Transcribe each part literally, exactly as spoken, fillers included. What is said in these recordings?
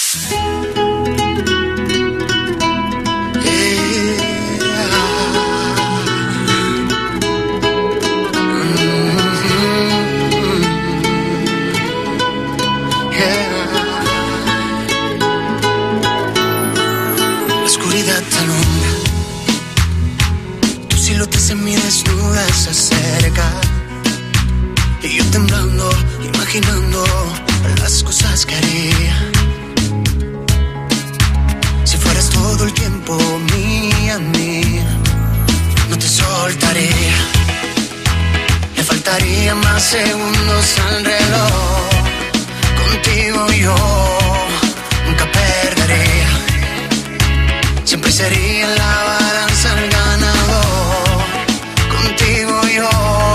Semidesnuda se acerca y yo temblando, imaginando las cosas que haría. Si fueras todo el tiempo mía, mía, no te soltaría. Le faltaría más segundos al reloj. Contigo yo nunca perdería. Siempre sería la balanza el ganador. Contigo yo.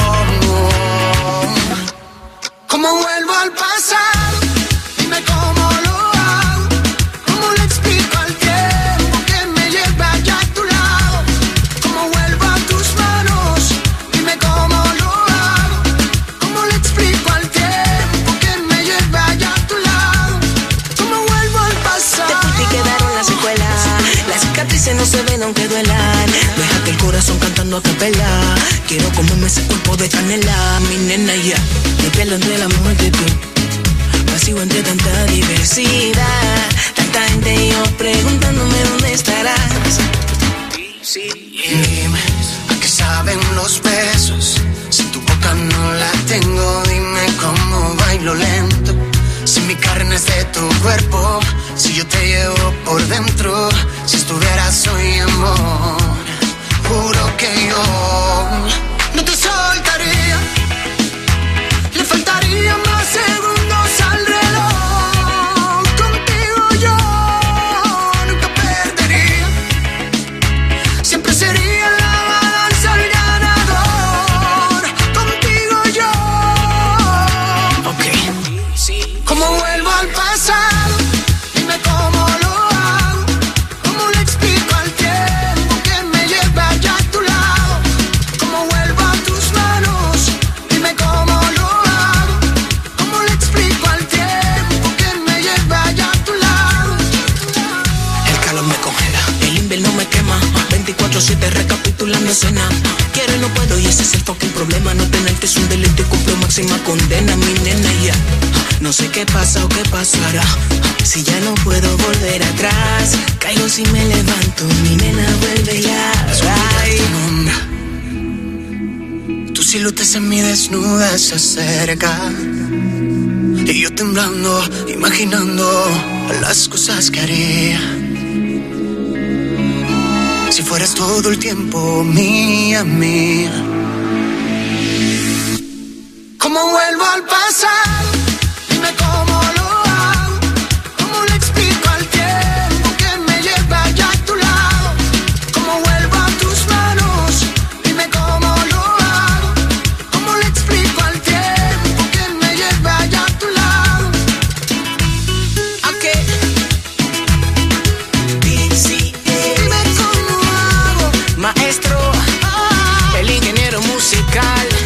¿Cómo vuelvo al pasado? Dime cómo lo hago. ¿Cómo le explico al tiempo que me lleva allá a tu lado? ¿Cómo vuelvo a tus manos? Dime cómo lo hago. ¿Cómo le explico al tiempo que me lleva allá a tu lado? ¿Cómo vuelvo al pasado? De por ti quedaron las secuelas. Las cicatrices no se ven aunque duelan. Déjate el corazón cantando a capela. Quiero comerme ese cuerpo de canela. Mi nena ya, me pelo entre la multitud. Pasivo entre tanta diversidad. Tanta gente y yo preguntándome dónde estarás. Sí, dime, ¿a qué saben los besos? Si tu boca no la tengo, dime cómo bailo lento. Si mi carne es de tu cuerpo, si yo te llevo por dentro, si estuvieras hoy amor, juro que yo no te soltaría. Le faltaría más segundos al reloj. Contigo yo nunca perdería. Siempre sería la balanza el ganador. Contigo yo. Ok, sí. ¿Cómo vuelvo al pasado? Dime cómo lo hago. ¿Cómo le explico al tiempo que me lleva allá a tu lado? ¿Cómo vuelvo a tus manos? Dime cómo lo hago. ¿Cómo le explico al tiempo que me lleva allá a tu lado? El calor me congela, el invierno me quema. veinticuatro siete recapitulando escena. Quiero y no puedo y ese es el fucking problema. No tenerte es un delito y cumplo máxima condena. Mi nena ya, no sé qué pasa o qué pasará. Si ya no puedo volver atrás, caigo si me levanto. Mi nena vuelve ya. Ay. Tu silueta semidesnuda se acerca y yo temblando, imaginando las cosas que haría. Si fueras todo el tiempo mía, mía. ¿Cómo vuelvo al pasado? Dime cómo lo hago. ¿Cómo le explico al tiempo que me lleva allá a tu lado? ¿Cómo vuelvo a tus manos? Dime cómo lo hago. ¿Cómo le explico al tiempo que me lleva allá a tu lado? Ok. D C A. Dime cómo hago. Maestro, el ingeniero musical.